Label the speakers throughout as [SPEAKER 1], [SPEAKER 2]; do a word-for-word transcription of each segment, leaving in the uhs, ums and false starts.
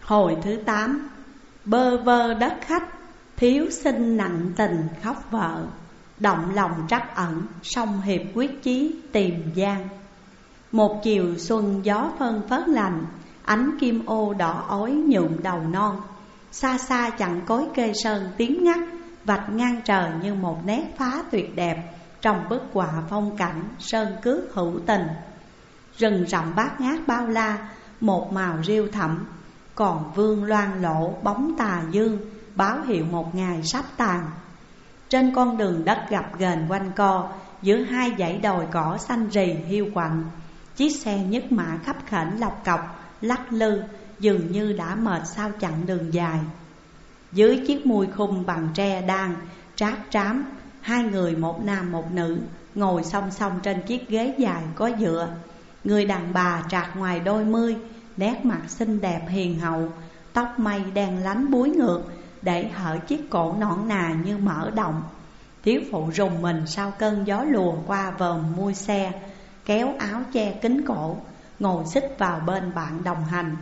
[SPEAKER 1] Hồi thứ tám. Bơ vơ đất khách, thiếu sinh nặng tình khóc vợ. Động lòng trắc ẩn, song hiệp quyết chí tìm gian. Một chiều xuân gió phân phớt lành, ánh kim ô đỏ ói nhuộm đầu non. Xa xa chặng cối kê sơn tiếng ngắt, vạch ngang trời như một nét phá tuyệt đẹp trong bức họa phong cảnh sơn cước hữu tình. Rừng rậm bát ngát bao la, một màu rêu thẳm, còn vương loang lổ bóng tà dương, báo hiệu một ngày sắp tàn. Trên con đường đất gập ghềnh quanh co, giữa hai dãy đồi cỏ xanh rì hiu quạnh, chiếc xe nhất mã khấp khểnh lọc cọc lắc lư, dường như đã mệt sau chặng đường dài. Dưới chiếc mui khung bằng tre đan trát trám, hai người một nam một nữ ngồi song song trên chiếc ghế dài có dựa. Người đàn bà trạc ngoài đôi mươi, nét mặt xinh đẹp hiền hậu, tóc mây đen lánh búi ngược để hở chiếc cổ nõn nà như mở động. Thiếu phụ rùng mình sau cơn gió lùa qua vòm mui xe, kéo áo che kín cổ, ngồi xích vào bên bạn đồng hành.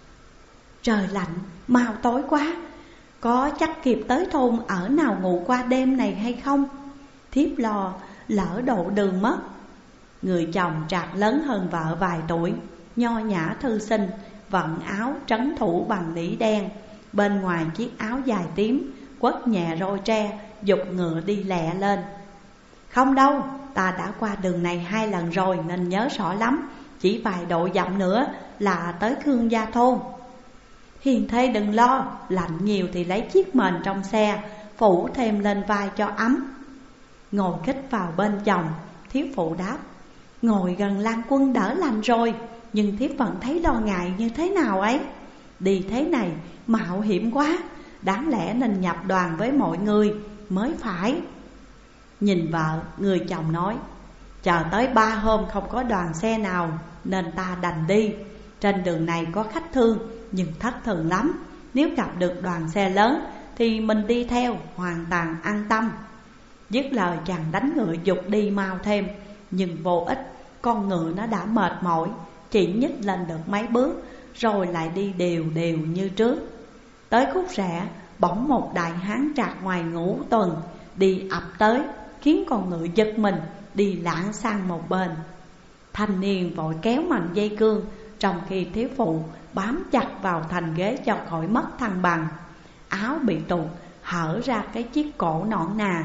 [SPEAKER 1] Trời lạnh, mau tối quá, có chắc kịp tới thôn ở nào ngủ qua đêm này hay không? Thiếp lo lỡ độ đường mất. Người chồng trạc lớn hơn vợ vài tuổi, nho nhã thư sinh, vận áo trấn thủ bằng nỉ đen. Bên ngoài chiếc áo dài tím, quất nhẹ roi tre, giục ngựa đi lẹ lên. Không đâu, ta đã qua đường này hai lần rồi nên nhớ rõ lắm. Chỉ vài độ dặm nữa là tới Khương Gia thôn. Hiền thê đừng lo, lạnh nhiều thì lấy chiếc mền trong xe phủ thêm lên vai cho ấm. Ngồi khích vào bên chồng, thiếu phụ đáp: ngồi gần Lan Quân đỡ lành rồi, nhưng thiếp vẫn thấy lo ngại như thế nào ấy. Đi thế này mạo hiểm quá, đáng lẽ nên nhập đoàn với mọi người mới phải. Nhìn vợ, người chồng nói: chờ tới ba hôm không có đoàn xe nào nên ta đành đi. Trên đường này có khách thương nhưng thất thường lắm, nếu gặp được đoàn xe lớn thì mình đi theo hoàn toàn an tâm. Dứt lời chàng đánh ngựa giục đi mau thêm, nhưng vô ích, con ngựa nó đã mệt mỏi, chỉ nhích lên được mấy bước rồi lại đi đều đều như trước. Tới khúc rẽ, bỗng một đại hán trạc ngoài ngũ tuần đi ập tới, khiến con ngựa giật mình đi lảng sang một bên. Thanh niên vội kéo mạnh dây cương, trong khi thiếu phụ bám chặt vào thành ghế cho khỏi mất thăng bằng. Áo bị tụt, hở ra cái chiếc cổ nõn nà.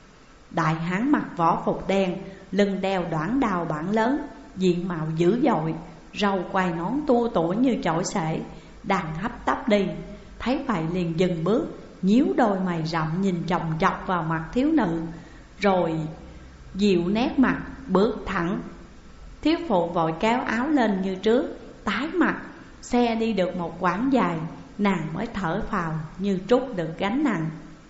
[SPEAKER 1] Đại hán mặc võ phục đen, lưng đeo đoản đào bản lớn, diện mạo dữ dội, râu quai nón tua tủa như chổi xể, đang hấp tấp đi. Thấy vậy liền dừng bước, nhíu đôi mày rậm nhìn chòng chọc vào mặt thiếu nữ, rồi dịu nét mặt bước thẳng. Thiếu phụ vội kéo áo lên như trước, tái mặt. Xe đi được một quãng dài, nàng mới thở phào như trút được gánh nặng.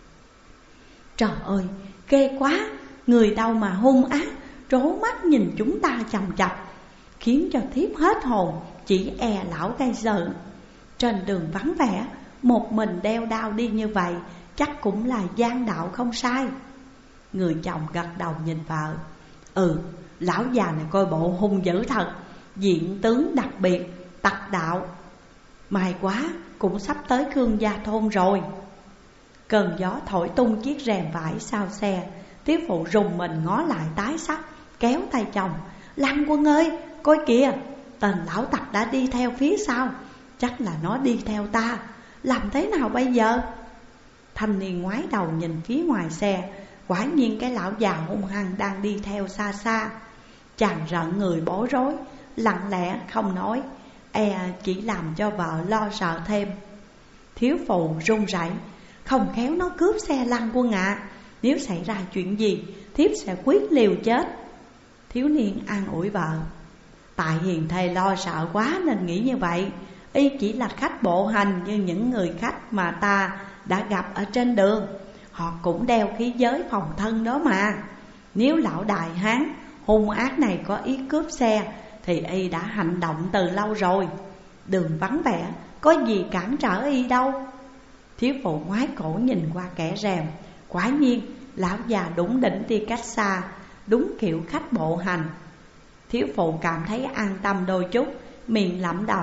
[SPEAKER 1] Trời ơi, ghê quá, người đâu mà hung ác, trố mắt nhìn chúng ta chằm chằm, khiến cho thiếp hết hồn, chỉ e lão gây sự. Trên đường vắng vẻ, một mình đeo đao đi như vậy, chắc cũng là gian đạo không sai. Người chồng gật đầu nhìn vợ: ừ, lão già này coi bộ hung dữ thật, diện tướng đặc biệt, tặc đạo. May quá, cũng sắp tới Khương Gia thôn rồi. Cơn gió thổi tung chiếc rèm vải sau xe. Thiếu phụ rùng mình ngó lại tái sắc, kéo tay chồng: Lan Quân ơi, coi kìa, tên lão tặc đã đi theo phía sau. Chắc là nó đi theo ta, làm thế nào bây giờ? Thanh niên ngoái đầu nhìn phía ngoài xe, quả nhiên cái lão già hung hăng đang đi theo xa xa. Chàng rợn người bối rối, lặng lẽ không nói, e chỉ làm cho vợ lo sợ thêm. Thiếu phụ run rẩy: không khéo nó cướp xe Lan Quân ạ, à. Nếu xảy ra chuyện gì, thiếp sẽ quyết liều chết. Thiếu niên an ủi vợ: tại hiền thê lo sợ quá nên nghĩ như vậy. Y chỉ là khách bộ hành như những người khách mà ta đã gặp ở trên đường. Họ cũng đeo khí giới phòng thân đó mà. Nếu lão đại hán hung ác này có ý cướp xe thì y đã hành động từ lâu rồi. Đường vắng vẻ, có gì cản trở y đâu. Thiếu phụ ngoái cổ nhìn qua kẻ rèm, quả nhiên lão già đủng đỉnh đi cách xa, đúng kiểu khách bộ hành. Thiếu phụ cảm thấy an tâm đôi chút, miệng lẩm đẩm: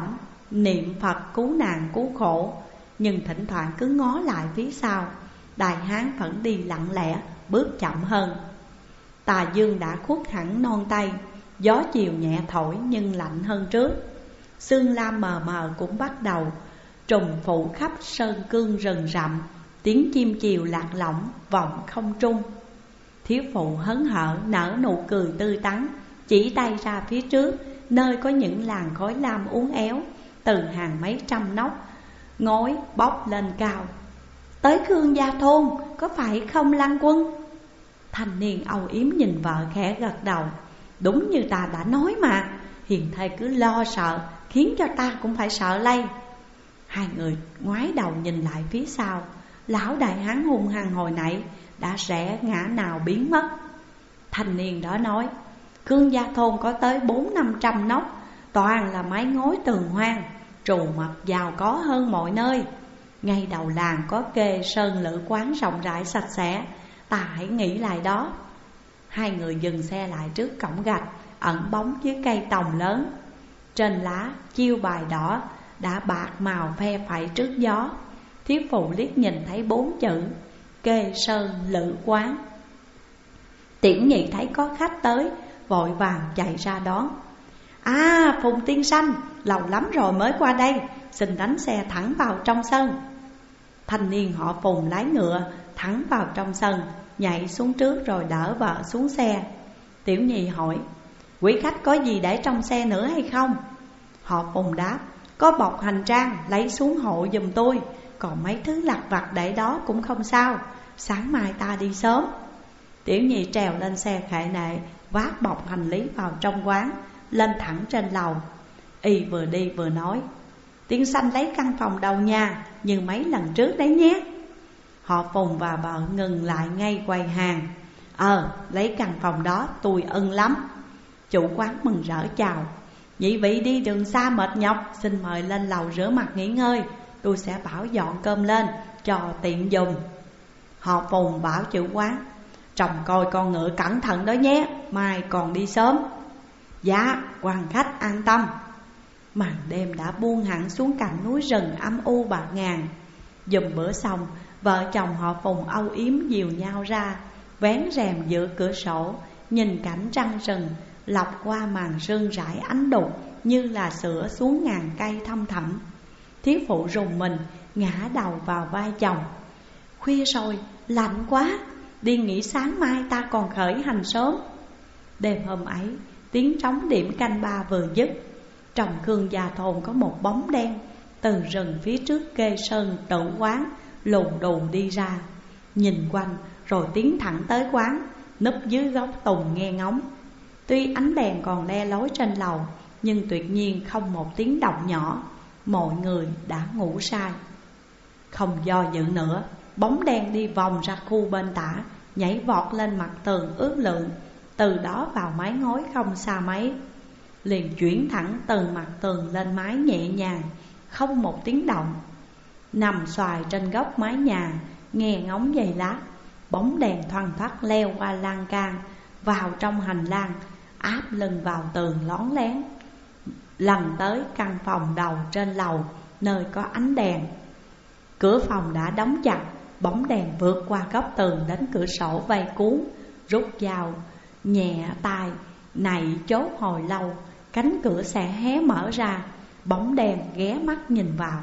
[SPEAKER 1] niệm Phật cứu nạn cứu khổ, nhưng thỉnh thoảng cứ ngó lại phía sau. Đại hán vẫn đi lặng lẽ, bước chậm hơn. Tà dương đã khuất hẳn non tây, gió chiều nhẹ thổi nhưng lạnh hơn trước. Sương lam mờ mờ cũng bắt đầu trùng phủ khắp sơn cương rừng rậm. Tiếng chim chiều lạc lõng vọng không trung. Thiếu phụ hớn hở nở nụ cười tươi tắn, chỉ tay ra phía trước, nơi có những làn khói lam uốn éo từ hàng mấy trăm nóc ngói bốc lên cao. Tới Khương Gia Thôn, có phải không Lăng Quân? Thanh niên âu yếm nhìn vợ khẽ gật đầu. Đúng như ta đã nói mà, hiền thê cứ lo sợ, khiến cho ta cũng phải sợ lây. Hai người ngoái đầu nhìn lại phía sau. Lão đại hán hung hăng hồi nãy đã rẽ ngã nào biến mất. Thanh niên đó nói, Khương Gia Thôn có tới bốn năm trăm nóc, toàn là mái ngói tường hoang, trù mật giàu có hơn mọi nơi. Ngay đầu làng có kê sơn lữ quán rộng rãi sạch sẽ, ta hãy nghĩ lại đó. Hai người dừng xe lại trước cổng gạch ẩn bóng dưới cây tòng lớn. Trên lá chiêu bài đỏ đã bạc màu phe phẩy trước gió. Thiếu phụ liếc nhìn thấy bốn chữ kê sơn lữ quán. Tiểu nhị thấy có khách tới, vội vàng chạy ra đón. À, Phùng tiên sinh, lâu lắm rồi mới qua đây, xin đánh xe thẳng vào trong sân. Thanh niên họ Phùng lái ngựa thẳng vào trong sân, nhảy xuống trước rồi đỡ vợ xuống xe. Tiểu nhị hỏi, quý khách có gì để trong xe nữa hay không? Họ Phùng đáp, có bọc hành trang, lấy xuống hộ giùm tôi. Còn mấy thứ lặt vặt để đó cũng không sao, sáng mai ta đi sớm. Tiểu nhị trèo lên xe khệ nệ, vác bọc hành lý vào trong quán, lên thẳng trên lầu. Y vừa đi vừa nói, tiên sinh lấy căn phòng đầu nhà như mấy lần trước đấy nhé. Họ Phùng và vợ ngừng lại ngay quầy hàng. Ờ, lấy căn phòng đó tôi ưng lắm. Chủ quán mừng rỡ chào, nhị vị đi đường xa mệt nhọc, xin mời lên lầu rửa mặt nghỉ ngơi, tôi sẽ bảo dọn cơm lên cho tiện dùng. Họ Phùng bảo chủ quán, trông coi con ngựa cẩn thận đó nhé, mai còn đi sớm. Dạ, quan khách an tâm. Màn đêm đã buông hẳn xuống cạnh núi rừng âm u bạt ngàn. Dùm bữa xong, vợ chồng họ Phùng âu yếm dìu nhau ra, vén rèm giữa cửa sổ, nhìn cảnh trăng rừng lọc qua màn sương rải ánh đục như là sữa xuống ngàn cây thăm thẳm. Thiếu phụ rùng mình, ngã đầu vào vai chồng. Khuya rồi, lạnh quá, đi nghỉ sáng mai ta còn khởi hành sớm. Đêm hôm ấy, tiếng trống điểm canh ba vừa dứt. Trong Khương Gia Thôn có một bóng đen từ rừng phía trước kê sơn tự quán lùn đùn đi ra. Nhìn quanh rồi tiến thẳng tới quán, núp dưới gốc tùng nghe ngóng. Tuy ánh đèn còn le lói trên lầu, nhưng tuyệt nhiên không một tiếng động nhỏ. Mọi người đã ngủ say. Không do dự nữa, bóng đen đi vòng ra khu bên tả, nhảy vọt lên mặt tường ướt lượng, từ đó vào mái ngói không xa mấy. Liền chuyển thẳng từ mặt tường lên mái nhẹ nhàng, không một tiếng động. Nằm xoài trên góc mái nhà, nghe ngóng giày lá, bóng đèn thoăn thoắt leo qua lan can, vào trong hành lang, áp lưng vào tường lón lén, lần tới căn phòng đầu trên lầu nơi có ánh đèn. Cửa phòng đã đóng chặt, bóng đèn vượt qua góc tường đến cửa sổ vây cuốn, rút dao nhẹ tay nạy chốt hồi lâu. Cánh cửa sẽ hé mở ra, bóng đèn ghé mắt nhìn vào.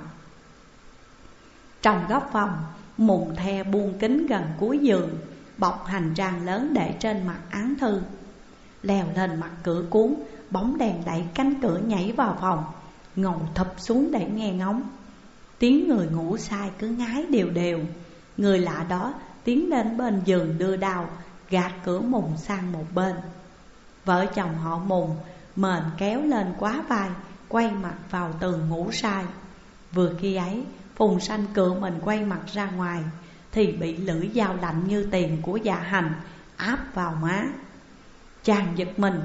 [SPEAKER 1] Trong góc phòng, mùng the buông kính gần cuối giường, bọc hành trang lớn để trên mặt án thư. Leo lên mặt cửa cuốn, bóng đèn đẩy cánh cửa nhảy vào phòng, ngồi thụp xuống để nghe ngóng. Tiếng người ngủ say cứ ngái đều đều. Người lạ đó tiến đến bên giường đưa đao, gạt cửa mùng sang một bên. Vợ chồng họ Mùng mền kéo lên quá vai, quay mặt vào tường ngủ say. Vừa khi ấy, Phùng Sanh cựa mình quay mặt ra ngoài, thì bị lưỡi dao lạnh như tiền của dạ hành áp vào má. Chàng giật mình,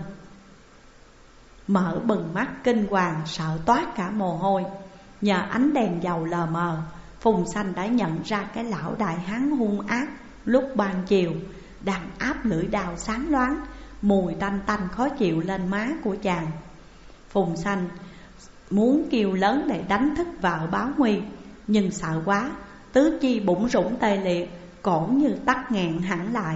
[SPEAKER 1] mở bừng mắt kinh hoàng, sợ toát cả mồ hôi. Nhờ ánh đèn dầu lờ mờ, Phùng Sanh đã nhận ra cái lão đại hán hung ác lúc ban chiều đang áp lưỡi đao sáng loáng, mùi tanh tanh khó chịu lên má của chàng. Phùng Sanh muốn kêu lớn để đánh thức vợ báo nguy, nhưng sợ quá, tứ chi bủn rủn tê liệt, cổ như tắc nghẹn hẳn lại.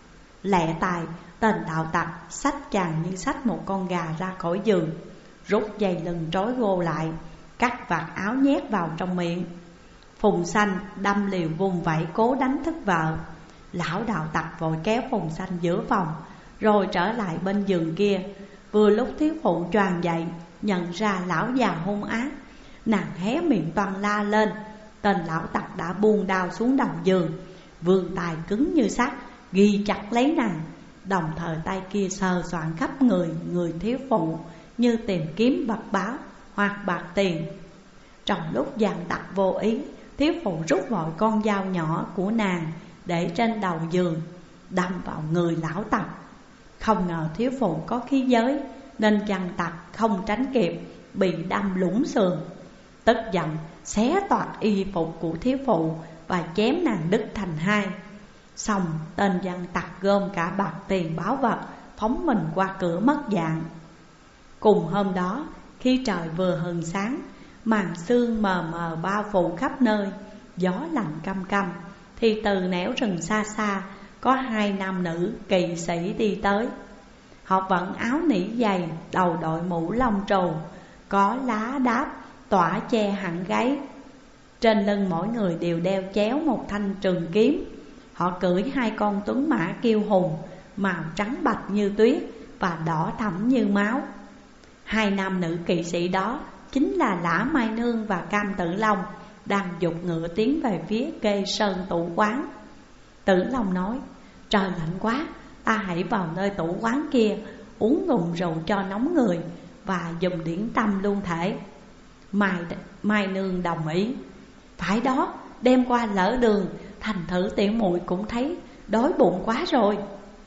[SPEAKER 1] Lẹ tài, tên đạo tặc xách chàng như xách một con gà ra khỏi giường, rút dây lưng trói gô lại, cắt vạt áo nhét vào trong miệng. Phùng Xanh đâm liều vùng vẫy cố đánh thức vợ. Lão đạo tặc vội kéo Phùng Xanh giữa phòng, rồi trở lại bên giường kia. Vừa lúc thiếu phụ choàng dậy, nhận ra lão già hung ác, nàng hé miệng toàn la lên. Tên lão tặc đã buông đao xuống đầu giường, vươn tay cứng như sắt ghi chặt lấy nàng, đồng thời tay kia sờ soạn khắp người người thiếu phụ như tìm kiếm vật báo hoặc bạc tiền. Trong lúc giàn tặc vô ý, thiếu phụ rút vội con dao nhỏ của nàng để trên đầu giường, đâm vào người lão tặc. Không ngờ thiếu phụ có khí giới nên giàn tặc không tránh kịp, bị đâm lủng sườn. Tức giận xé toạc y phục của thiếu phụ và chém nàng đứt thành hai. Xong tên giàn tặc gom cả bạc tiền báo vật, phóng mình qua cửa mất dạng. Cùng hôm đó, khi trời vừa hừng sáng, màn sương mờ mờ bao phủ khắp nơi, gió lạnh căm căm, thì từ nẻo rừng xa xa có hai nam nữ kỵ sĩ đi tới. Họ vận áo nỉ dày, đầu đội mũ lông trù, có lá đáp tỏa che hẳn gáy. Trên lưng mỗi người đều đeo chéo một thanh trường kiếm. Họ cưỡi hai con tuấn mã kiêu hùng, màu trắng bạch như tuyết và đỏ thẫm như máu. Hai nam nữ kỵ sĩ đó chính là Lã Mai Nương và Cam Tử Long, đang giục ngựa tiến về phía Kê Sơn tủ quán. Tử Long nói: trời lạnh quá, ta hãy vào nơi tủ quán kia, uống ngụm rượu cho nóng người và dùng điển tâm luôn thể. Mai, Mai Nương đồng ý: phải đó, đêm qua lỡ đường, thành thử tiểu muội cũng thấy đói bụng quá rồi.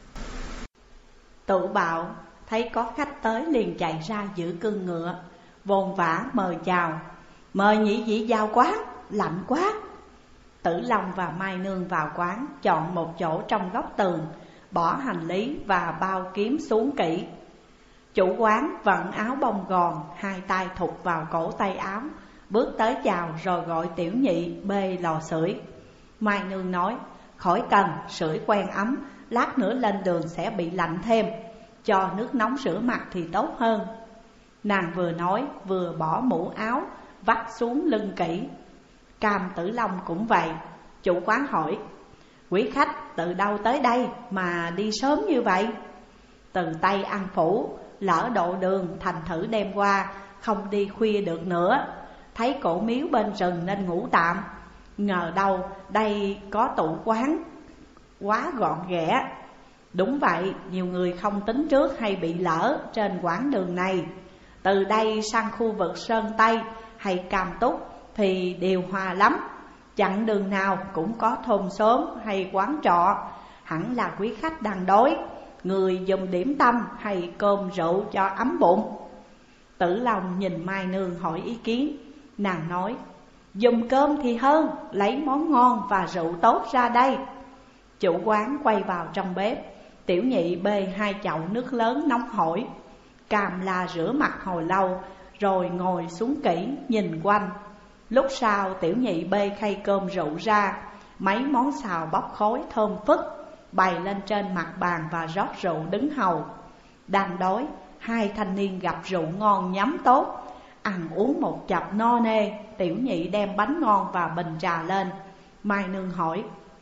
[SPEAKER 1] Tụ Bạo thấy có khách tới liền chạy ra giữ cương ngựa, vồn vã mời chào: mời nhị vị vào quán, lạnh quá. Tử Long và Mai Nương vào quán, chọn một chỗ trong góc tường, bỏ hành lý và bao kiếm xuống kỹ. Chủ quán vận áo bông gòn, hai tay thụt vào cổ tay áo, bước tới chào rồi gọi tiểu nhị bê lò sưởi. Mai Nương nói: khỏi cần, sưởi quen ấm, lát nữa lên đường sẽ bị lạnh thêm, cho nước nóng rửa mặt thì tốt hơn. Nàng vừa nói vừa bỏ mũ áo vắt xuống lưng kỹ. Cam Tử Long cũng vậy. Chủ quán hỏi: quý khách từ đâu tới đây mà đi sớm như vậy? Từ Tây An Phủ, lỡ độ đường thành thử đêm qua, không đi khuya được nữa. Thấy cổ miếu bên rừng nên ngủ tạm, ngờ đâu đây có tủ quán quá gọn ghẽ. Đúng vậy, nhiều người không tính trước hay bị lỡ trên quãng đường này. Từ đây sang khu vực Sơn Tây hay Cam Túc thì điều hòa lắm, chặng đường nào cũng có thôn xóm hay quán trọ. Hẳn là quý khách đang đói, người dùng điểm tâm hay cơm rượu cho ấm bụng. Tử Long nhìn Mai Nương hỏi ý kiến. Nàng nói: dùng cơm thì hơn, lấy món ngon và rượu tốt ra đây. Chủ quán quay vào trong bếp, tiểu nhị bê hai chậu nước lớn nóng hổi. Cam La rửa mặt hồi lâu rồi ngồi xuống kỹ nhìn quanh. Lúc sau tiểu nhị bê khay cơm rượu ra, mấy món xào bốc khói thơm phức bày lên trên mặt bàn và rót rượu đứng hầu. Đang đói, hai thanh niên gặp rượu ngon nhắm tốt, ăn uống một chập no nê. Tiểu nhị đem bánh ngon và bình trà lên. Mai Nương hỏi: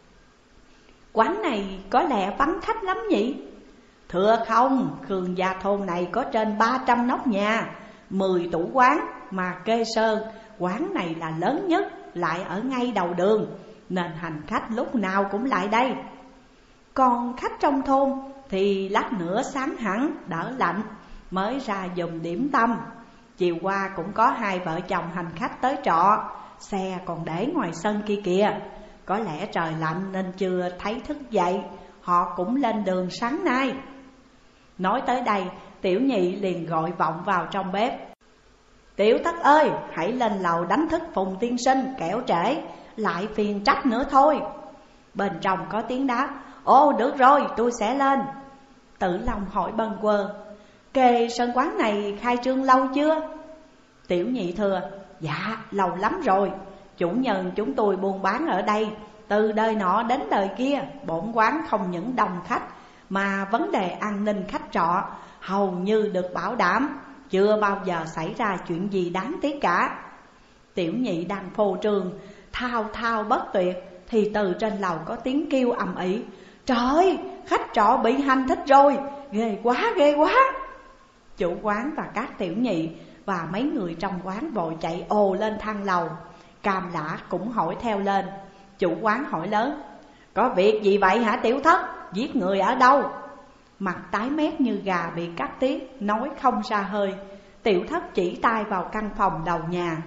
[SPEAKER 1] quán này có lẽ vắng khách lắm nhỉ? Thưa không, Khương gia thôn này có trên ba trăm nóc nhà, mười tủ quán, mà Kê Sơn, quán này là lớn nhất, lại ở ngay đầu đường, nên hành khách lúc nào cũng lại đây. Còn khách trong thôn thì lát nữa sáng hẳn đỡ lạnh mới ra dùng điểm tâm. Chiều qua cũng có hai vợ chồng hành khách tới trọ, xe còn để ngoài sân kia kìa. Có lẽ trời lạnh nên chưa thấy thức dậy, họ cũng lên đường sáng nay. Nói tới đây, tiểu nhị liền gọi vọng vào trong bếp: tiểu thất ơi, hãy lên lầu đánh thức Phùng tiên sinh, kẻo trễ lại phiền trách nữa thôi. Bên trong có tiếng đáp: ồ được rồi, tôi sẽ lên. Tử Long hỏi bâng quơ: Kê Sơn quán này khai trương lâu chưa? Tiểu nhị thưa: Dạ lâu lắm rồi, chủ nhân chúng tôi buôn bán ở đây từ đời nọ đến đời kia. Bổn quán không những đông khách mà vấn đề an ninh khách trọ hầu như được bảo đảm, chưa bao giờ xảy ra chuyện gì đáng tiếc cả. Tiểu nhị đang phô trương thao thao bất tuyệt thì từ trên lầu có tiếng kêu ầm ĩ: Trời ơi, khách trọ bị hành thích rồi, ghê quá ghê quá. Chủ quán và các tiểu nhị và mấy người trong quán vội chạy ồ lên thang lầu. Cam Lã cũng hỏi theo lên. Chủ quán hỏi lớn: Có việc gì vậy hả tiểu thất? Giết người ở đâu? Mặt tái mét như gà bị cắt tiết, nói không ra hơi. Tiểu thất chỉ tay vào căn phòng đầu nhà.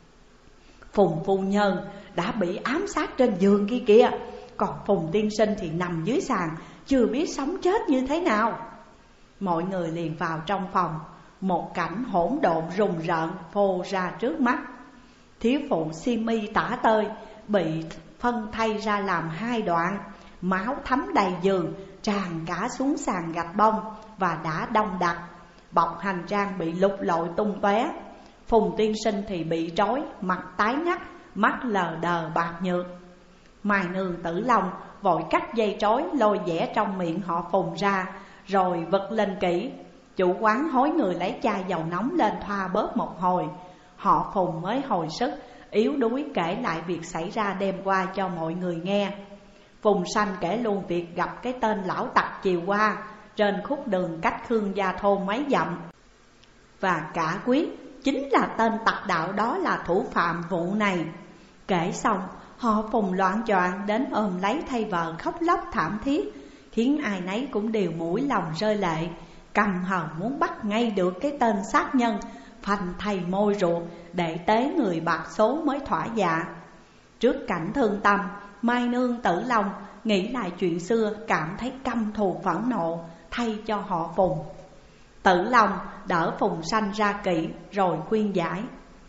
[SPEAKER 1] Phùng phu nhân đã bị ám sát trên giường kia kìa, còn Phùng tiên sinh thì nằm dưới sàn, chưa biết sống chết như thế nào. Mọi người liền vào trong phòng. Một cảnh hỗn độn rùng rợn phô ra trước mắt. Thiếu phụ si mi tả tơi bị phân thay ra làm hai đoạn, máu thấm đầy giường, tràn cả xuống sàn gạch bông và đã đông đặc. Bọc hành trang bị lục lội tung tóe. Phùng tiên sinh thì bị trói, mặt tái ngắt, mắt lờ đờ bạc nhược. Mai Nương Tử Long vội cắt dây trói lôi dẻ trong miệng họ Phùng ra, rồi vật lên kỹ. Chủ quán hối người lấy chai dầu nóng lên thoa bớt một hồi. Họ Phùng mới hồi sức, yếu đuối kể lại việc xảy ra đêm qua cho mọi người nghe. Phùng Sanh kể luôn việc gặp cái tên lão tặc chiều qua trên khúc đường cách Khương Gia thôn mấy dặm, và cả quyết chính là tên tặc đạo đó là thủ phạm vụ này. Kể xong, họ Phùng loạn choạng đến ôm lấy thay vợ khóc lóc thảm thiết, khiến ai nấy cũng đều mũi lòng rơi lệ, căm hờn muốn bắt ngay được cái tên sát nhân, phanh thầy môi ruột để tế người bạc số mới thỏa dạ. Trước cảnh thương tâm, Mai Nương Tử Long nghĩ lại chuyện xưa, cảm thấy căm thù phẫn nộ thay cho họ Phùng. Tử Long đỡ Phùng Sanh ra kỹ rồi khuyên giải: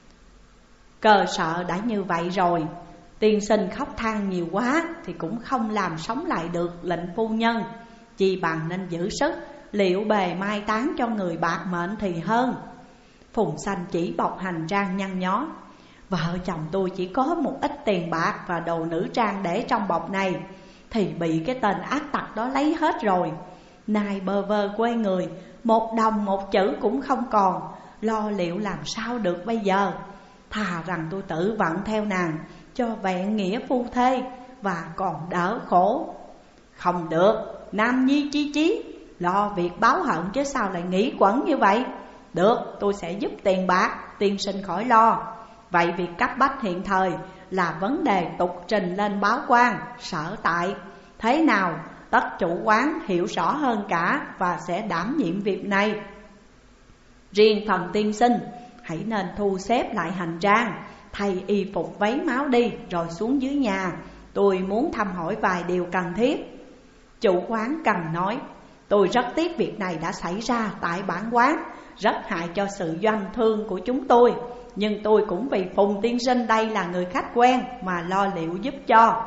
[SPEAKER 1] Cơ sợ đã như vậy rồi, tiên sinh khóc than nhiều quá thì cũng không làm sống lại được lệnh phu nhân, chi bằng nên giữ sức liệu bề mai táng cho người bạc mệnh thì hơn. Phùng Sanh chỉ bọc hành trang nhăn nhó: Vợ chồng tôi chỉ có một ít tiền bạc và đồ nữ trang để trong bọc này, thì bị cái tên ác tặc đó lấy hết rồi. Nay bơ vơ quê người, một đồng một chữ cũng không còn, lo liệu làm sao được bây giờ. Thà rằng tôi tự vận theo nàng cho vẹn nghĩa phu thê và còn đỡ khổ. Không được, nam nhi chí chí, lo việc báo hận chứ sao lại nghĩ quẩn như vậy. Được, tôi sẽ giúp tiền bạc, tiên sinh khỏi lo. Vậy việc cấp bách hiện thời là vấn đề tục trình lên báo quan sở tại. Thế nào tất chủ quán hiểu rõ hơn cả và sẽ đảm nhiệm việc này. Riêng phần tiên sinh hãy nên thu xếp lại hành trang, thay y phục váy máu đi rồi xuống dưới nhà. Tôi muốn thăm hỏi vài điều cần thiết. Chủ quán cần nói: Tôi rất tiếc việc này đã xảy ra tại bản quán, rất hại cho sự doanh thương của chúng tôi. Nhưng tôi cũng vì Phùng tiên sinh đây là người khách quen mà lo liệu giúp cho.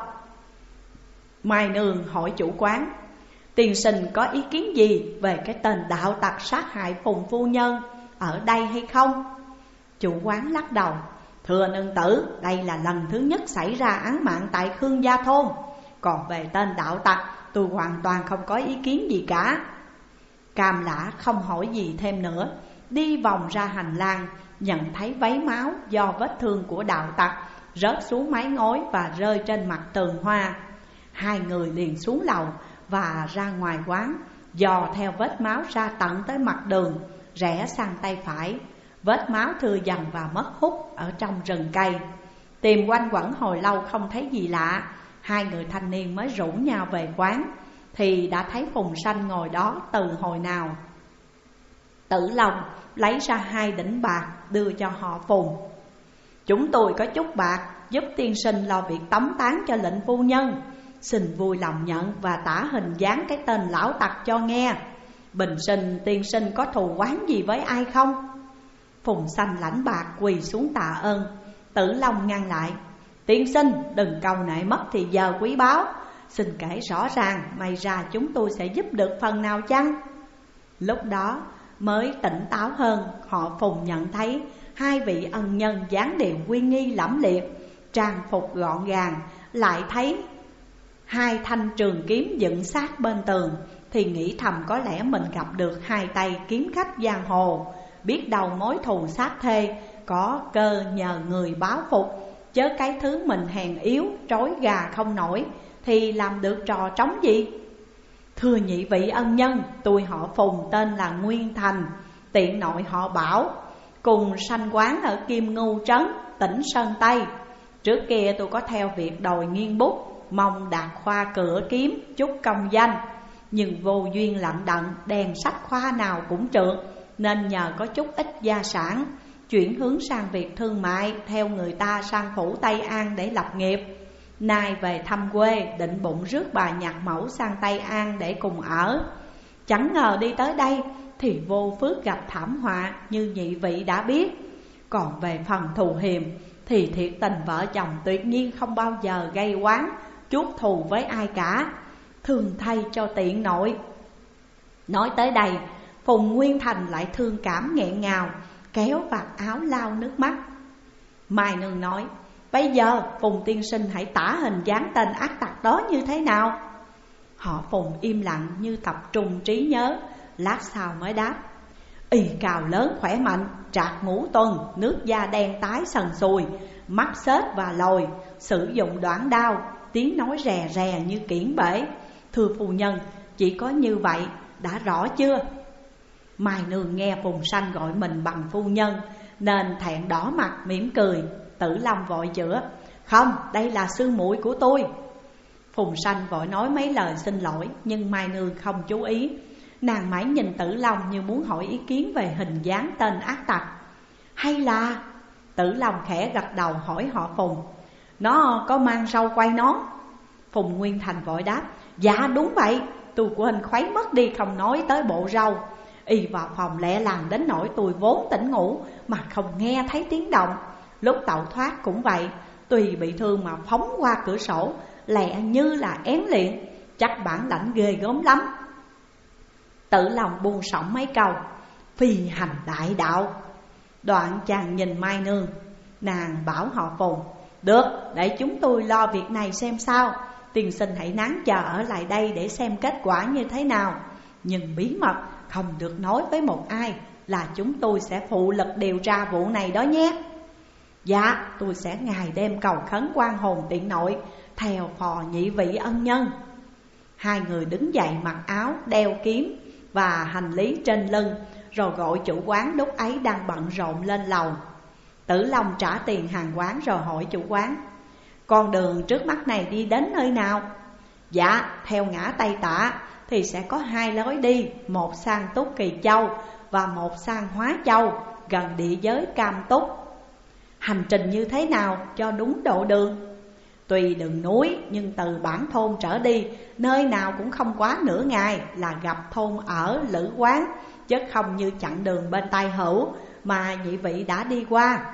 [SPEAKER 1] Mai Nương hỏi chủ quán: Tiên sinh có ý kiến gì về cái tên đạo tặc sát hại Phùng phu nhân ở đây hay không? Chủ quán lắc đầu: Thưa nương tử, đây là lần thứ nhất xảy ra án mạng tại Khương Gia thôn. Còn về tên đạo tặc, tôi hoàn toàn không có ý kiến gì cả. Cam Lã không hỏi gì thêm nữa, đi vòng ra hành lang, nhận thấy váy máu do vết thương của đạo tặc rớt xuống mái ngói và rơi trên mặt tường hoa. Hai người liền xuống lầu và ra ngoài quán, dò theo vết máu ra tận tới mặt đường, rẽ sang tay phải. Vết máu thưa dần và mất hút ở trong rừng cây. Tìm quanh quẩn hồi lâu không thấy gì lạ, hai người thanh niên mới rủ nhau về quán, thì đã thấy Phùng Sanh ngồi đó từ hồi nào. Tử Long lấy ra hai đỉnh bạc đưa cho họ Phùng: Chúng tôi có chút bạc giúp tiên sinh lo việc tống táng cho lệnh phu nhân, xin vui lòng nhận và tả hình dáng cái tên lão tặc cho nghe. Bình sinh tiên sinh có thù oán gì với ai không? Phùng Sanh lãnh bạc quỳ xuống tạ ơn. Tử Long ngăn lại: Tiên sinh đừng cầu nệ mất thì giờ quý báu, xin kể rõ ràng, may ra chúng tôi sẽ giúp được phần nào chăng? Lúc đó mới tỉnh táo hơn, họ Phùng nhận thấy hai vị ân nhân dáng điệu uy nghi lẫm liệt, trang phục gọn gàng, lại thấy hai thanh trường kiếm dựng sát bên tường, thì nghĩ thầm có lẽ mình gặp được hai tay kiếm khách giang hồ, biết đâu mối thù sát thê, có cơ nhờ người báo phục. Chớ cái thứ mình hèn yếu, trói gà không nổi, thì làm được trò trống gì? Thưa nhị vị ân nhân, tôi họ Phùng tên là Nguyên Thành, tiện nội họ Bảo, cùng sanh quán ở Kim Ngưu Trấn, tỉnh Sơn Tây. Trước kia tôi có theo việc đòi nghiên bút, mong đạt khoa cửa kiếm, chút công danh. Nhưng vô duyên lận đận, đèn sách khoa nào cũng trượt, nên nhờ có chút ít gia sản, chuyển hướng sang việc thương mại, theo người ta sang phủ Tây An để lập nghiệp. Nay về thăm quê, định bụng rước bà nhạc mẫu sang Tây An để cùng ở. Chẳng ngờ đi tới đây thì vô phước gặp thảm họa như nhị vị đã biết. Còn về phần thù hiềm thì thiệt tình vợ chồng tuyệt nhiên không bao giờ gây oán chuốc thù với ai cả, thương thay cho tiện nội. Nói tới đây, Phùng Nguyên Thành lại thương cảm nghẹn ngào, kéo vạt áo lau nước mắt. Mai Nương nói: bây giờ Phùng tiên sinh hãy tả hình dáng tên ác tặc đó như thế nào? Họ Phùng im lặng như tập trung trí nhớ, lát sau mới đáp: y cào lớn khỏe mạnh, trạc ngũ tuần, nước da đen tái sần sùi, mắt xếch và lồi, sử dụng đoạn đao, tiếng nói rè rè như kiển bể. Thưa phu nhân, chỉ có như vậy đã rõ chưa? Mai Nương nghe Phùng Sanh gọi mình bằng phu nhân nên thẹn đỏ mặt mỉm cười. Tử Long vội chữa: không, đây là sư muội của tôi. Phùng Sanh vội nói mấy lời xin lỗi, nhưng Mai Nương không chú ý. Nàng mãi nhìn Tử Long như muốn hỏi ý kiến về hình dáng tên ác tặc. Hay là... Tử Long khẽ gật đầu hỏi họ Phùng: nó có mang râu quay nón? Phùng Nguyên Thành vội đáp: dạ đúng vậy, tôi quên khuấy mất đi không nói tới bộ râu. Y vào phòng lẹ làng đến nỗi tôi vốn tỉnh ngủ mà không nghe thấy tiếng động. Lúc tẩu thoát cũng vậy, tùy bị thương mà phóng qua cửa sổ, lẹ như là én liền, chắc bản lãnh ghê gớm lắm. Tử Long buông sổng mấy câu: phi hành đại đạo. Đoạn chàng nhìn Mai Nương, nàng bảo họ Phùng: được, để chúng tôi lo việc này xem sao. Tiên sinh hãy nán chờ ở lại đây để xem kết quả như thế nào. Nhưng bí mật không được nói với một ai, là chúng tôi sẽ phụ lực điều tra vụ này đó nhé. Dạ, tôi sẽ ngày đêm cầu khấn quan hồn tiện nội, theo phò nhị vị ân nhân. Hai người đứng dậy mặc áo, đeo kiếm và hành lý trên lưng, rồi gọi chủ quán lúc ấy đang bận rộn lên lầu. Tử Long trả tiền hàng quán rồi hỏi chủ quán: con đường trước mắt này đi đến nơi nào? Dạ, theo ngã Tây Tả thì sẽ có hai lối đi, một sang Túc Kỳ Châu và một sang Hóa Châu, gần địa giới Cam Túc. Hành trình như thế nào cho đúng độ đường? Tuy đường núi nhưng từ bản thôn trở đi, nơi nào cũng không quá nửa ngày là gặp thôn ở lữ quán, chứ không như chặng đường bên Tây Hữu mà nhị vị đã đi qua.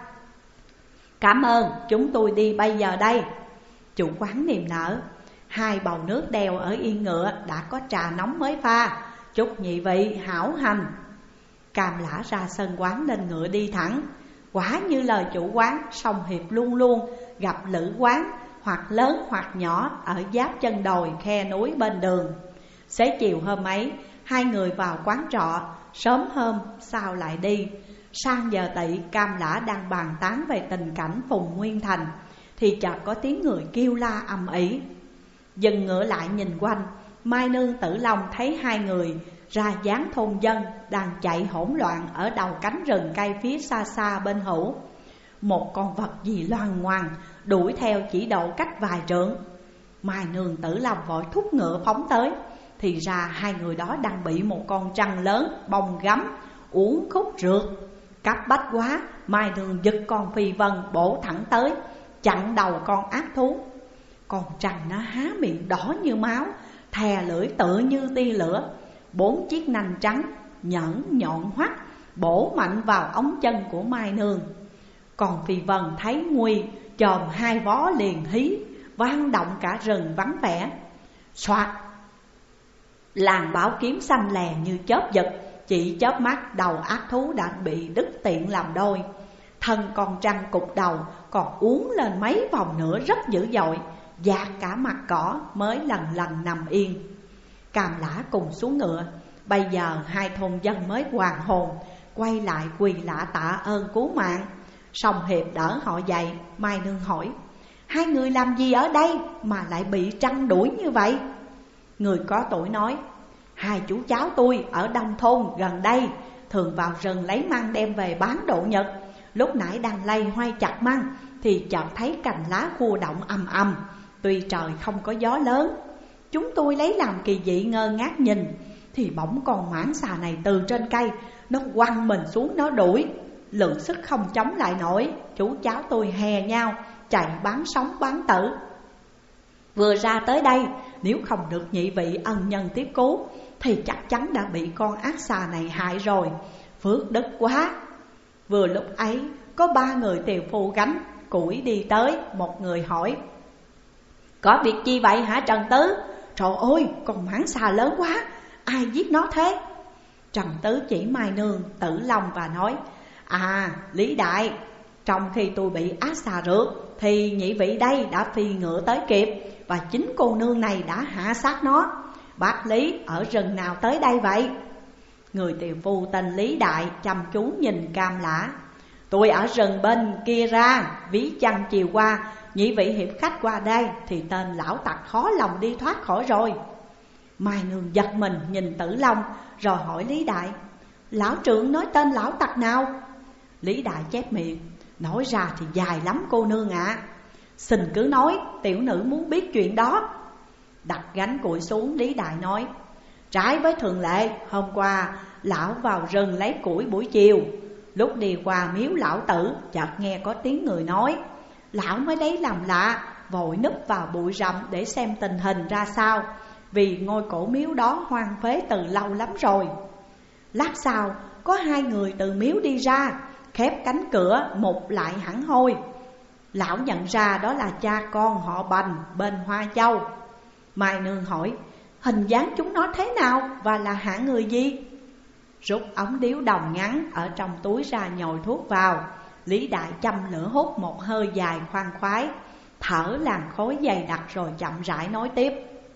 [SPEAKER 1] Cảm ơn, chúng tôi đi bây giờ đây. Chủ quán niềm nở: hai bầu nước đeo ở yên ngựa đã có trà nóng mới pha, chúc nhị vị hảo hành. Cam Lã ra sân quán lên ngựa đi thẳng. Quả như lời chủ quán, song Hiệp luôn luôn gặp lữ quán, hoặc lớn hoặc nhỏ, ở giáp chân đồi khe núi bên đường. Xế chiều hôm ấy, hai người vào quán trọ. Sớm hôm sau lại đi. Sang giờ tỵ, Cam Lã đang bàn tán về tình cảnh Phùng Nguyên Thành thì chợt có tiếng người kêu la ầm ĩ. Dừng ngựa lại nhìn quanh, Mai Nương Tử Long thấy hai người ra dáng thôn dân đang chạy hỗn loạn ở đầu cánh rừng cây phía xa xa bên hữu. Một con vật gì loằng ngoằng đuổi theo chỉ độ cách vài trượng. Mai Nương Tử Long vội thúc ngựa phóng tới, thì ra hai người đó đang bị một con trăng lớn bông gấm uống khúc rượt. Cấp bách quá, Mai Nương giật con Phi Vân bổ thẳng tới, chặn đầu con ác thú. Con trăng nó há miệng đỏ như máu, thè lưỡi tựa như tia lửa, bốn chiếc nanh trắng nhẫn nhọn hoắt bổ mạnh vào ống chân của Mai Nương. Còn Phi Vân thấy nguy, chòm hai vó liền hí, vang động cả rừng vắng vẻ. Soạt, làn bảo kiếm xanh lè như chớp giật, chỉ chớp mắt đầu ác thú đã bị đứt tiện làm đôi. Thân con trăng cục đầu, còn uốn lên mấy vòng nữa rất dữ dội, dạt cả mặt cỏ mới lần lần nằm yên. Cam Lã cùng xuống ngựa. Bây giờ hai thôn dân mới hoàn hồn, quay lại quỳ lạy tạ ơn cứu mạng. Song Hiệp đỡ họ dậy. Mai Nương hỏi: hai người làm gì ở đây mà lại bị trăng đuổi như vậy? Người có tuổi nói: hai chú cháu tôi ở đông thôn gần đây thường vào rừng lấy măng đem về bán độ nhật. Lúc nãy đang lay hoay chặt măng thì chợt thấy cành lá khua động ầm ầm. Tuy trời không có gió lớn, chúng tôi lấy làm kỳ dị ngơ ngác nhìn, thì bỗng con mãng xà này từ trên cây nó quăng mình xuống nó đuổi. Lượng sức không chống lại nổi, chú cháu tôi hè nhau chạy bán sống bán tử. Vừa ra tới đây, nếu không được nhị vị ân nhân tiếp cứu thì chắc chắn đã bị con ác xà này hại rồi. Phước đức quá. Vừa lúc ấy có ba người tiều phu gánh củi đi tới. Một người hỏi: có việc chi vậy hả Trần Tứ? Trời ơi, con mãng xà lớn quá, ai giết nó thế? Trần Tứ chỉ Mai Nương, Tử Long và nói: à, Lý Đại, trong khi tôi bị ác xà rượt thì nhị vị đây đã phi ngựa tới kịp, và chính cô nương này đã hạ sát nó. Bác Lý ở rừng nào tới đây vậy? Người tiều phu tên Lý Đại chăm chú nhìn Cam Lã: tôi ở rừng bên kia ra, ví chăng chiều qua nhị vị hiệp khách qua đây thì tên lão tặc khó lòng đi thoát khỏi rồi. Mai Nương giật mình nhìn Tử Long rồi hỏi Lý Đại: lão trưởng nói tên lão tặc nào? Lý Đại chép miệng: nói ra thì dài lắm cô nương ạ. À. Xin cứ nói, tiểu nữ muốn biết chuyện đó. Đặt gánh củi xuống, Lý Đại nói: trái với thường lệ, hôm qua lão vào rừng lấy củi buổi chiều. Lúc đi qua miếu lão tử, chợt nghe có tiếng người nói. Lão mới lấy làm lạ, vội núp vào bụi rậm để xem tình hình ra sao, vì ngôi cổ miếu đó hoang phế từ lâu lắm rồi. Lát sau có hai người từ miếu đi ra, khép cánh cửa mục lại hẳn hoi. Lão nhận ra đó là cha con họ Bành bên Hoa Châu. Mai Nương hỏi: hình dáng chúng nó thế nào và là hạng người gì? Rút ống điếu đồng ngắn ở trong túi ra nhồi thuốc vào. Lý Đại châm lửa hút một hơi dài khoan khoái, thở làn khói dày đặc rồi chậm rãi nói tiếp: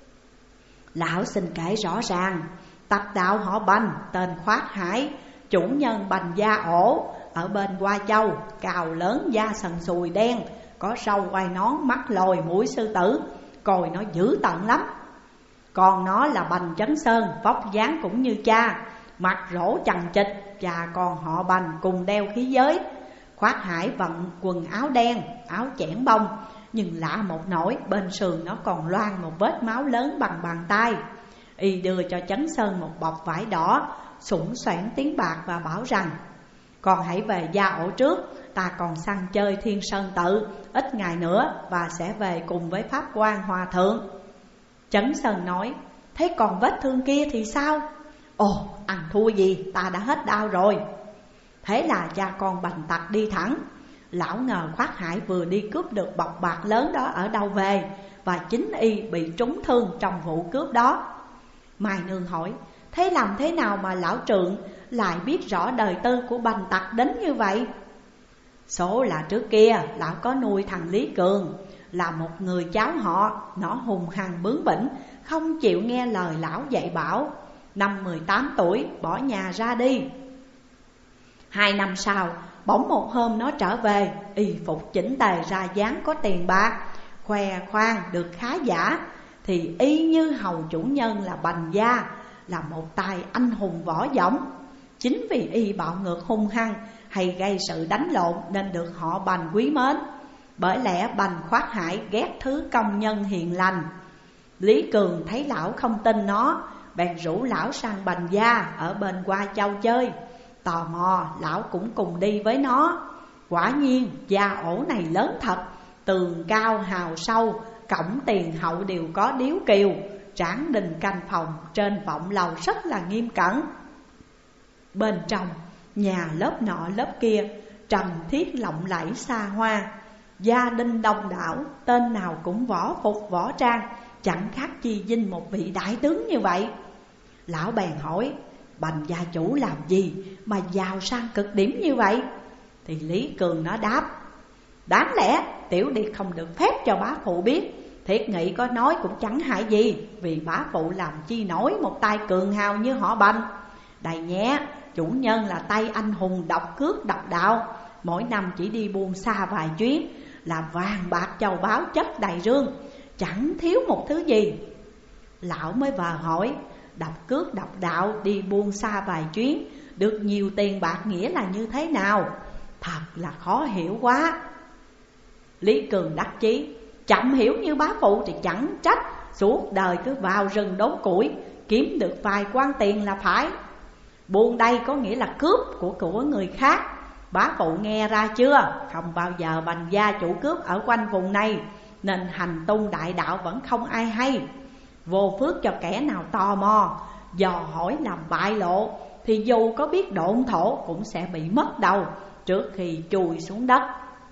[SPEAKER 1] lão xin kể rõ ràng. Tặc đạo họ Bành tên Khoát Hải, chủ nhân Bành Gia Ổ ở bên Hoa Châu, cao lớn da sần sùi đen, có râu quai nón, mắt lồi, mũi sư tử, coi nó dữ tợn lắm. Còn nó là Bành Chấn Sơn, vóc dáng cũng như cha, mặt rỗ chằng chịch, cha con họ Bành cùng đeo khí giới. Khoát Hải vận quần áo đen, áo chẽn bông, nhưng lạ một nỗi bên sườn nó còn loang một vết máu lớn bằng bàn tay. Y đưa cho Chấn Sơn một bọc vải đỏ, sủng soảng tiếng bạc và bảo rằng: con hãy về Gia Ổ trước, ta còn săn chơi Thiên Sơn Tự ít ngày nữa và sẽ về cùng với Pháp Quan Hòa Thượng. Chấn Sơn nói: thế còn vết thương kia thì sao? Ồ, ăn thua gì, ta đã hết đau rồi. Thế là cha con Bành tặc đi thẳng. Lão ngờ Khoát Hải vừa đi cướp được bọc bạc lớn đó ở đâu về, và chính y bị trúng thương trong vụ cướp đó. Mai Nương hỏi: thế làm thế nào mà lão trượng lại biết rõ đời tư của Bành tặc đến như vậy? Số là trước kia lão có nuôi thằng Lý Cường, là một người cháu họ. Nó hùng hăng bướng bỉnh, không chịu nghe lời lão dạy bảo. Năm mười tám tuổi bỏ nhà ra đi. Hai năm sau, bỗng một hôm nó trở về, y phục chỉnh tề ra dáng có tiền bạc, khoe khoang được khá giả, thì y như hầu chủ nhân là Bành Gia, là một tài anh hùng võ dõng. Chính vì y bạo ngược hung hăng hay gây sự đánh lộn nên được họ Bành quý mến. Bởi lẽ Bành Khoát Hải ghét thứ công nhân hiền lành. Lý Cường thấy lão không tin nó, bèn rủ lão sang Bành Gia ở bên Hoa Châu chơi. Tò mò lão cũng cùng đi với nó. Quả nhiên Gia Ổ này lớn thật, tường cao hào sâu, cổng tiền hậu đều có điếu kiều, tráng đình canh phòng, trên vọng lầu rất là nghiêm cẩn. Bên trong nhà lớp nọ lớp kia, trầm thiết lộng lẫy xa hoa. Gia đình đông đảo, tên nào cũng võ phục võ trang, chẳng khác chi dinh một vị đại tướng như vậy. Lão bèn hỏi: Bành gia chủ làm gì mà giàu sang cực điểm như vậy? Thì Lý Cường nó đáp: đáng lẽ Tiểu Điệt không được phép cho bá phụ biết. Thiết Nghị có nói cũng chẳng hại gì, vì bá phụ làm chi nổi một tay cường hào như họ Bành. Đây nhé, chủ nhân là tay anh hùng độc cước độc đạo, mỗi năm chỉ đi buôn xa vài chuyến là vàng bạc châu báu chất đầy rương, chẳng thiếu một thứ gì. Lão mới vờ hỏi: độc cước độc đạo đi buôn xa vài chuyến, được nhiều tiền bạc nghĩa là như thế nào? Thật là khó hiểu quá. Lý Cường đắc chí: chậm hiểu như bá phụ thì chẳng trách, suốt đời cứ vào rừng đốn củi, kiếm được vài quan tiền là phải. Buôn đây có nghĩa là cướp của của người khác. Bá phụ nghe ra chưa? Không bao giờ Bành gia chủ cướp ở quanh vùng này, nên hành tung đại đạo vẫn không ai hay. Vô phước cho kẻ nào tò mò dò hỏi làm bại lộ, thì dù có biết độn thổ cũng sẽ bị mất đầu trước khi chùi xuống đất.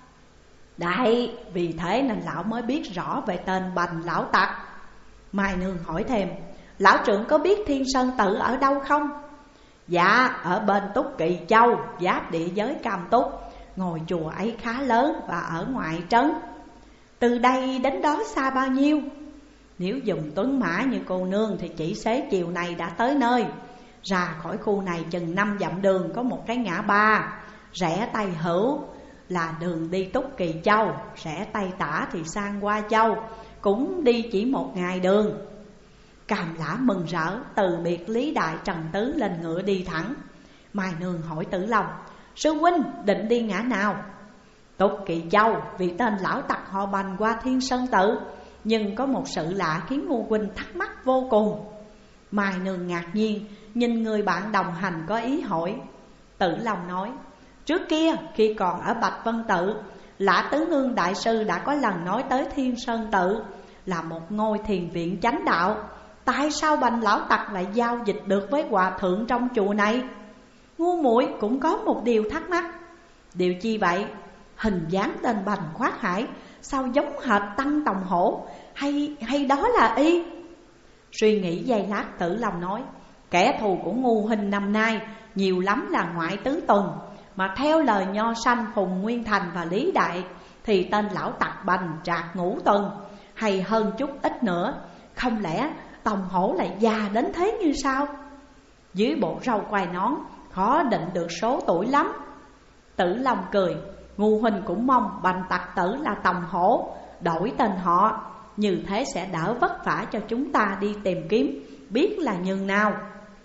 [SPEAKER 1] Đấy, vì thế nên lão mới biết rõ về tên Bành lão tặc. Mai Nương hỏi thêm: lão trưởng có biết Thiên Sơn Tự ở đâu không? Dạ, ở bên Túc Kỳ Châu, giáp địa giới Cam Túc. Ngôi chùa ấy khá lớn và ở ngoại trấn. Từ đây đến đó xa bao nhiêu? Nếu dùng tuấn mã như cô nương thì chỉ xế chiều này đã tới nơi. Ra khỏi khu này chừng năm dặm đường có một cái ngã ba, rẽ tay hữu là đường đi Túc Kỳ Châu, rẽ tay tả thì sang Hoa Châu, cũng đi chỉ một ngày đường. Càm Lã mừng rỡ từ biệt Lý Đại Trần Tứ lên ngựa đi thẳng. Mai Nương hỏi Tử Long: sư huynh định đi ngã nào? Túc Kỳ Châu, vì tên lão tặc họ Bành qua Thiên Sơn Tự. Nhưng có một sự lạ khiến Ngô huynh thắc mắc vô cùng. Mai Nương ngạc nhiên nhìn người bạn đồng hành có ý hỏi. Tử Long nói: trước kia khi còn ở Bạch Vân Tự, Lã Tứ Hương đại sư đã có lần nói tới Thiên Sơn Tự là một ngôi thiền viện chánh đạo. Tại sao Bành lão tặc lại giao dịch được với hòa thượng trong chùa này? Ngu muội cũng có một điều thắc mắc. Điều chi vậy? Hình dáng tên Bành khoát hải sao giống hệt Tăng Tòng Hổ, hay hay đó là y? Suy nghĩ giây lát, Tử Long nói: kẻ thù của Ngu huynh năm nay nhiều lắm là ngoại tứ tuần, mà theo lời nho sanh Phùng Nguyên Thành và Lý Đại thì tên lão tặc Bành trạc ngũ tuần, hay hơn chút ít nữa. Không lẽ Tòng Hổ lại già đến thế như sao? Dưới bộ râu quai nón khó định được số tuổi lắm. Tử Long cười: Ngu huynh cũng mong Bành tặc tử là Tòng Hổ, đổi tên họ, như thế sẽ đỡ vất vả cho chúng ta đi tìm kiếm, biết là nhường nào.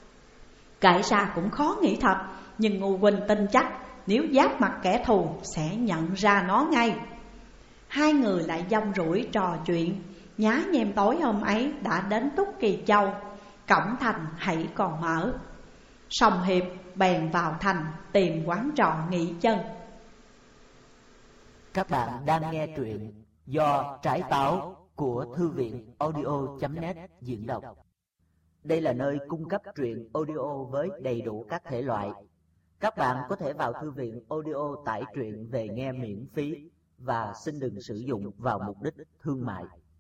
[SPEAKER 1] Kể ra cũng khó nghĩ thật, nhưng Ngu huynh tin chắc nếu giáp mặt kẻ thù sẽ nhận ra nó ngay. Hai người lại dông rủi trò chuyện. Nhá nhem tối hôm ấy đã đến Túc Kỳ Châu, cổng thành hãy còn mở. Song Hiệp bèn vào thành tìm quán trọ nghỉ chân.
[SPEAKER 2] Các bạn đang nghe truyện do Trái Táo của Thư viện audio chấm net diễn đọc. Đây là nơi cung cấp truyện audio với đầy đủ các thể loại. Các bạn có thể vào thư viện audio tải truyện về nghe miễn phí và xin đừng sử dụng vào mục đích thương mại.